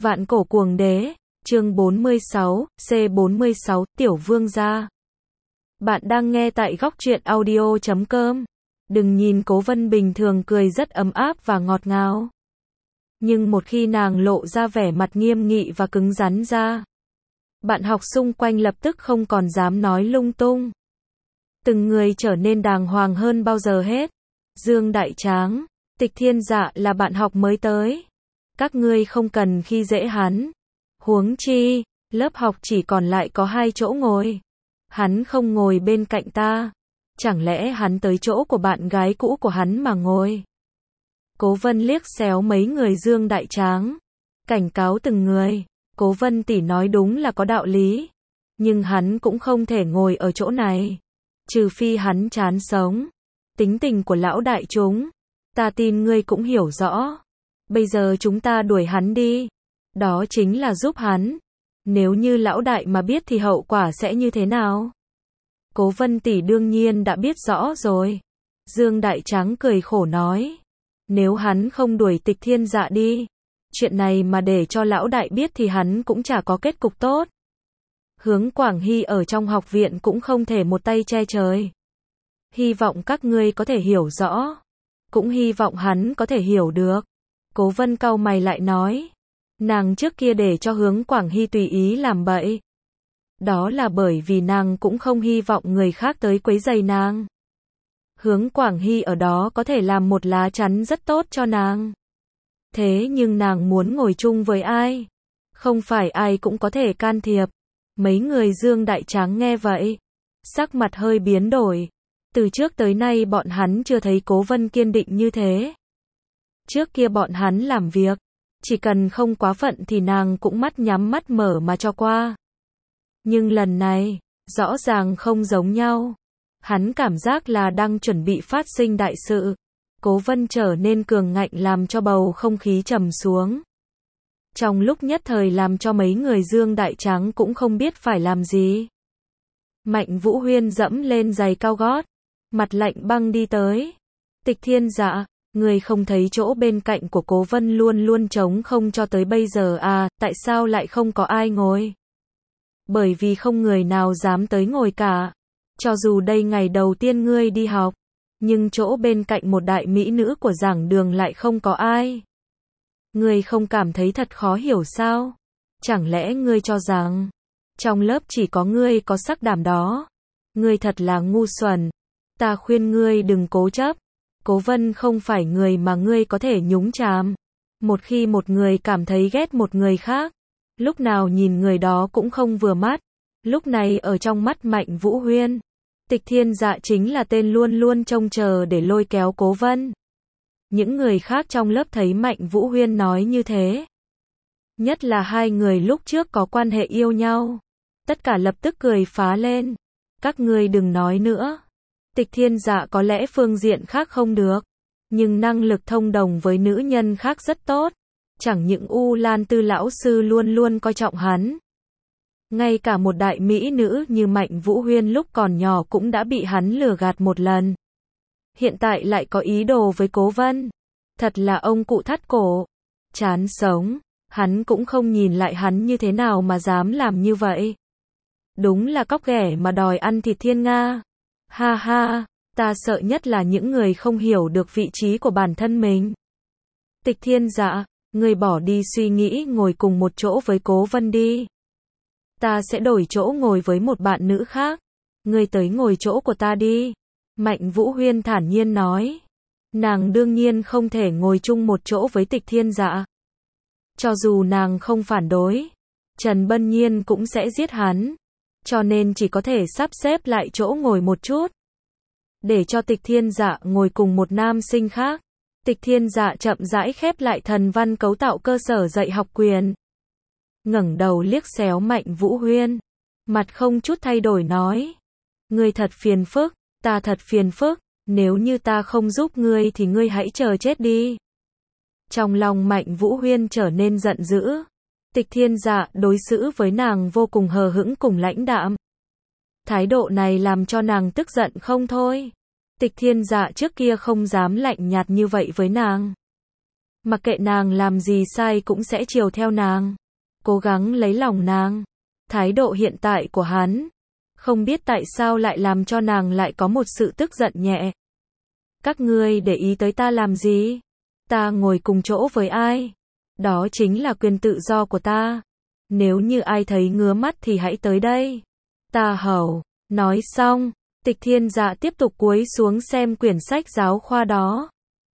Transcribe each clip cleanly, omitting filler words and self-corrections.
Vạn cổ cuồng đế, chương 46, C46, Tiểu Vương gia. Bạn đang nghe tại góc truyện audio.com. Đừng nhìn Cố Vân bình thường cười rất ấm áp và ngọt ngào. Nhưng một khi nàng lộ ra vẻ mặt nghiêm nghị và cứng rắn ra, bạn học xung quanh lập tức không còn dám nói lung tung. Từng người trở nên đàng hoàng hơn bao giờ hết. Dương Đại Tráng, Tịch Thiên Dạ là bạn học mới tới. Các ngươi không cần khi dễ hắn. Huống chi, lớp học chỉ còn lại có 2 chỗ ngồi. Hắn không ngồi bên cạnh ta. Chẳng lẽ hắn tới chỗ của bạn gái cũ của hắn mà ngồi? Cố Vân liếc xéo mấy người Dương Đại Tráng, cảnh cáo từng người. Cố Vân tỷ nói đúng là có đạo lý. Nhưng hắn cũng không thể ngồi ở chỗ này. Trừ phi hắn chán sống. Tính tình của lão đại chúng, ta tin ngươi cũng hiểu rõ. Bây giờ chúng ta đuổi hắn đi. Đó chính là giúp hắn. Nếu như lão đại mà biết thì hậu quả sẽ như thế nào? Cố Vân tỷ đương nhiên đã biết rõ rồi. Dương Đại Tráng cười khổ nói. Nếu hắn không đuổi Tịch Thiên Dạ đi, chuyện này mà để cho lão đại biết thì hắn cũng chả có kết cục tốt. Hướng Quảng Hy ở trong học viện cũng không thể một tay che trời. Hy vọng các ngươi có thể hiểu rõ. Cũng hy vọng hắn có thể hiểu được. Cố Vân cau mày lại nói. Nàng trước kia để cho Hướng Quảng Hy tùy ý làm bậy. Đó là bởi vì nàng cũng không hy vọng người khác tới quấy rầy nàng. Hướng Quảng Hy ở đó có thể làm một lá chắn rất tốt cho nàng. Thế nhưng nàng muốn ngồi chung với ai? Không phải ai cũng có thể can thiệp. Mấy người Dương Đại Tráng nghe vậy, sắc mặt hơi biến đổi. Từ trước tới nay bọn hắn chưa thấy Cố Vân kiên định như thế. Trước kia bọn hắn làm việc, chỉ cần không quá phận thì nàng cũng mắt nhắm mắt mở mà cho qua. Nhưng lần này, rõ ràng không giống nhau. Hắn cảm giác là đang chuẩn bị phát sinh đại sự. Cố Vân trở nên cường ngạnh làm cho bầu không khí trầm xuống. Trong lúc nhất thời làm cho mấy người Dương Đại Tráng cũng không biết phải làm gì. Mạnh Vũ Huyên dẫm lên giày cao gót, mặt lạnh băng đi tới. Tịch Thiên Dạ, người không thấy chỗ bên cạnh của Cố Vân luôn luôn trống không cho tới bây giờ à, tại sao lại không có ai ngồi? Bởi vì không người nào dám tới ngồi cả. Cho dù đây ngày đầu tiên ngươi đi học, nhưng chỗ bên cạnh một đại mỹ nữ của giảng đường lại không có ai. Ngươi không cảm thấy thật khó hiểu sao? Chẳng lẽ ngươi cho rằng trong lớp chỉ có ngươi có sắc đảm đó? Ngươi thật là ngu xuẩn. Ta khuyên ngươi đừng cố chấp. Cố Vân không phải người mà ngươi có thể nhúng chàm. Một khi một người cảm thấy ghét một người khác, lúc nào nhìn người đó cũng không vừa mắt. Lúc này ở trong mắt Mạnh Vũ Huyên, Tịch Thiên Dạ chính là tên luôn luôn trông chờ để lôi kéo Cố Vân. Những người khác trong lớp thấy Mạnh Vũ Huyên nói như thế, nhất là hai người lúc trước có quan hệ yêu nhau, tất cả lập tức cười phá lên. Các ngươi đừng nói nữa. Tịch Thiên Dạ có lẽ phương diện khác không được, nhưng năng lực thông đồng với nữ nhân khác rất tốt. Chẳng những U Lan Tư lão sư luôn luôn coi trọng hắn, ngay cả một đại mỹ nữ như Mạnh Vũ Huyên lúc còn nhỏ cũng đã bị hắn lừa gạt một lần. Hiện tại lại có ý đồ với Cố Vân. Thật là ông cụ thắt cổ. Chán sống. Hắn cũng không nhìn lại hắn như thế nào mà dám làm như vậy. Đúng là cóc ghẻ mà đòi ăn thịt thiên nga. Ha ha, ta sợ nhất là những người không hiểu được vị trí của bản thân mình. Tịch Thiên Dạ, ngươi bỏ đi suy nghĩ ngồi cùng một chỗ với Cố Vân đi. Ta sẽ đổi chỗ ngồi với một bạn nữ khác. Ngươi tới ngồi chỗ của ta đi. Mạnh Vũ Huyên thản nhiên nói. Nàng đương nhiên không thể ngồi chung một chỗ với Tịch Thiên Dạ. Cho dù nàng không phản đối, Trần Bân Nhiên cũng sẽ giết hắn. Cho nên chỉ có thể sắp xếp lại chỗ ngồi một chút, để cho Tịch Thiên Dạ ngồi cùng một nam sinh khác. Tịch Thiên Dạ chậm rãi khép lại thần văn cấu tạo cơ sở dạy học quyền. Ngẩng đầu liếc xéo Mạnh Vũ Huyên, mặt không chút thay đổi nói. Ngươi thật phiền phức, ta thật phiền phức, nếu như ta không giúp ngươi thì ngươi hãy chờ chết đi. Trong lòng Mạnh Vũ Huyên trở nên giận dữ. Tịch Thiên Dạ đối xử với nàng vô cùng hờ hững cùng lãnh đạm. Thái độ này làm cho nàng tức giận không thôi. Tịch Thiên Dạ trước kia không dám lạnh nhạt như vậy với nàng. Mặc kệ nàng làm gì sai cũng sẽ chiều theo nàng, cố gắng lấy lòng nàng. Thái độ hiện tại của hắn, không biết tại sao lại làm cho nàng lại có một sự tức giận nhẹ. Các ngươi để ý tới ta làm gì? Ta ngồi cùng chỗ với ai? Đó chính là quyền tự do của ta. Nếu như ai thấy ngứa mắt thì hãy tới đây. Ta hầu. Nói xong, Tịch Thiên Dạ tiếp tục cúi xuống xem quyển sách giáo khoa đó.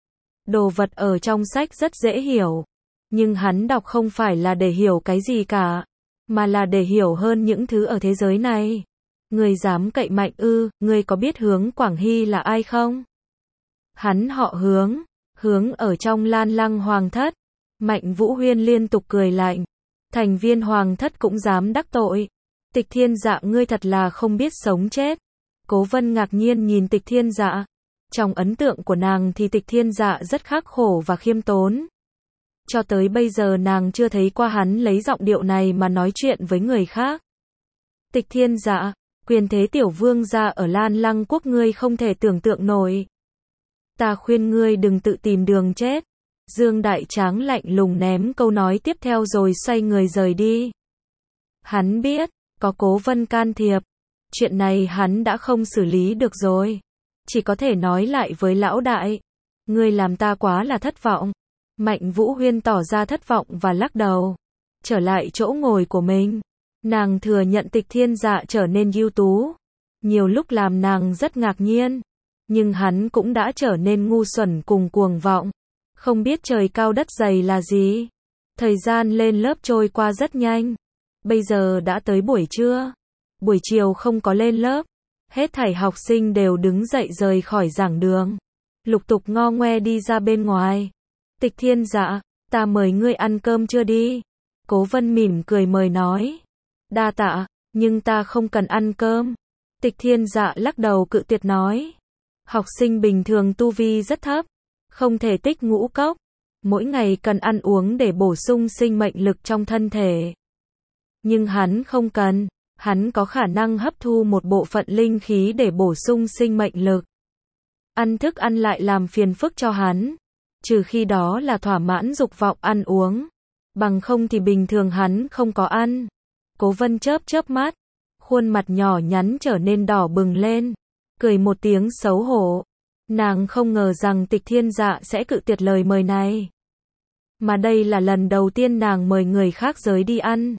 Đồ vật ở trong sách rất dễ hiểu, nhưng hắn đọc không phải là để hiểu cái gì cả, mà là để hiểu hơn những thứ ở thế giới này. Ngươi dám cậy mạnh ư? Ngươi có biết Hướng Quảng Hy là ai không? Hắn họ Hướng, Hướng ở trong Lan Lăng Hoàng thất. Mạnh Vũ Huyên liên tục cười lạnh. Thành viên Hoàng thất cũng dám đắc tội. Tịch Thiên Dạ, ngươi thật là không biết sống chết. Cố Vân ngạc nhiên nhìn Tịch Thiên Dạ. Trong ấn tượng của nàng thì Tịch Thiên Dạ rất khắc khổ và khiêm tốn. Cho tới bây giờ nàng chưa thấy qua hắn lấy giọng điệu này mà nói chuyện với người khác. Tịch Thiên Dạ, quyền thế tiểu vương gia ở Lan Lăng quốc ngươi không thể tưởng tượng nổi. Ta khuyên ngươi đừng tự tìm đường chết. Dương Đại Tráng lạnh lùng ném câu nói tiếp theo rồi xoay người rời đi. Hắn biết, có Cố Vân can thiệp, chuyện này hắn đã không xử lý được rồi. Chỉ có thể nói lại với lão đại. Ngươi làm ta quá là thất vọng. Mạnh Vũ Huyên tỏ ra thất vọng và lắc đầu. Trở lại chỗ ngồi của mình. Nàng thừa nhận Tịch Thiên Dạ trở nên ưu tú. Nhiều lúc làm nàng rất ngạc nhiên. Nhưng hắn cũng đã trở nên ngu xuẩn cùng cuồng vọng. Không biết trời cao đất dày là gì. Thời gian lên lớp trôi qua rất nhanh. Bây giờ đã tới buổi trưa. Buổi chiều không có lên lớp. Hết thảy học sinh đều đứng dậy rời khỏi giảng đường. Lục tục ngo ngoe đi ra bên ngoài. Tịch Thiên Dạ, ta mời ngươi ăn cơm chưa đi? Cố Vân mỉm cười mời nói. Đa tạ, nhưng ta không cần ăn cơm. Tịch Thiên Dạ lắc đầu cự tuyệt nói. Học sinh bình thường tu vi rất thấp, không thể tích ngũ cốc. Mỗi ngày cần ăn uống để bổ sung sinh mệnh lực trong thân thể. Nhưng hắn không cần. Hắn có khả năng hấp thu một bộ phận linh khí để bổ sung sinh mệnh lực. Ăn thức ăn lại làm phiền phức cho hắn. Trừ khi đó là thỏa mãn dục vọng ăn uống. Bằng không thì bình thường hắn không có ăn. Cố Vân chớp chớp mắt. Khuôn mặt nhỏ nhắn trở nên đỏ bừng lên. Cười một tiếng xấu hổ. Nàng không ngờ rằng Tịch Thiên Dạ sẽ cự tuyệt lời mời này. Mà đây là lần đầu tiên nàng mời người khác giới đi ăn.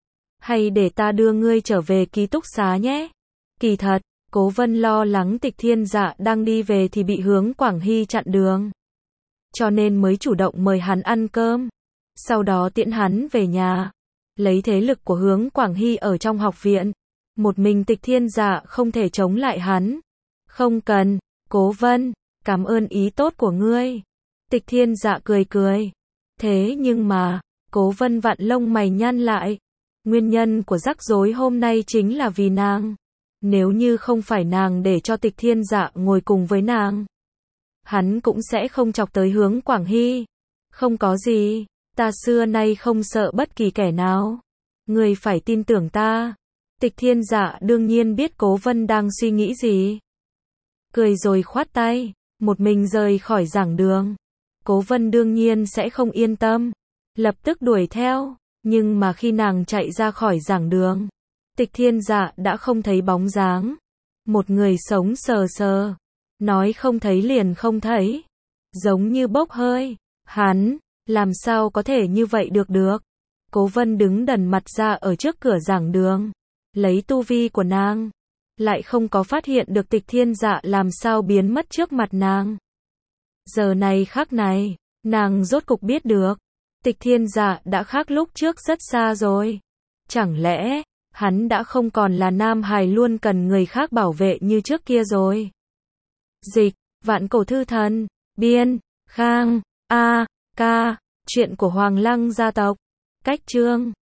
Hay để ta đưa ngươi trở về ký túc xá nhé. Kỳ thật, Cố Vân lo lắng Tịch Thiên Dạ đang đi về thì bị Hướng Quảng Hy chặn đường. Cho nên mới chủ động mời hắn ăn cơm. Sau đó tiễn hắn về nhà. Lấy thế lực của Hướng Quảng Hy ở trong học viện. Một mình Tịch Thiên Dạ không thể chống lại hắn. Không cần, Cố Vân, cảm ơn ý tốt của ngươi. Tịch Thiên Dạ cười cười. Thế nhưng mà, Cố Vân vặn lông mày nhăn lại. Nguyên nhân của rắc rối hôm nay chính là vì nàng. Nếu như không phải nàng để cho Tịch Thiên Dạ ngồi cùng với nàng, hắn cũng sẽ không chọc tới Hướng Quảng Hy. Không có gì, ta xưa nay không sợ bất kỳ kẻ nào. Ngươi phải tin tưởng ta. Tịch Thiên Dạ đương nhiên biết Cố Vân đang suy nghĩ gì. Cười rồi khoát tay, một mình rời khỏi giảng đường. Cố Vân đương nhiên sẽ không yên tâm, lập tức đuổi theo. Nhưng mà khi nàng chạy ra khỏi giảng đường, Tịch Thiên Dạ đã không thấy bóng dáng. Một người sống sờ sờ. Nói không thấy liền không thấy. Giống như bốc hơi. Hắn, làm sao có thể như vậy được. Cố Vân đứng đần mặt ra ở trước cửa giảng đường. Lấy tu vi của nàng. Lại không có phát hiện được Tịch Thiên Dạ làm sao biến mất trước mặt nàng. Giờ này khắc này, nàng rốt cục biết được. Tịch Thiên Dạ đã khác lúc trước rất xa rồi. Chẳng lẽ, hắn đã không còn là nam hài luôn cần người khác bảo vệ như trước kia rồi. Dịch, Vạn Cổ Thư Thần, biên, Khang, A, Ca, chuyện của Hoàng Lăng gia tộc. Cách chương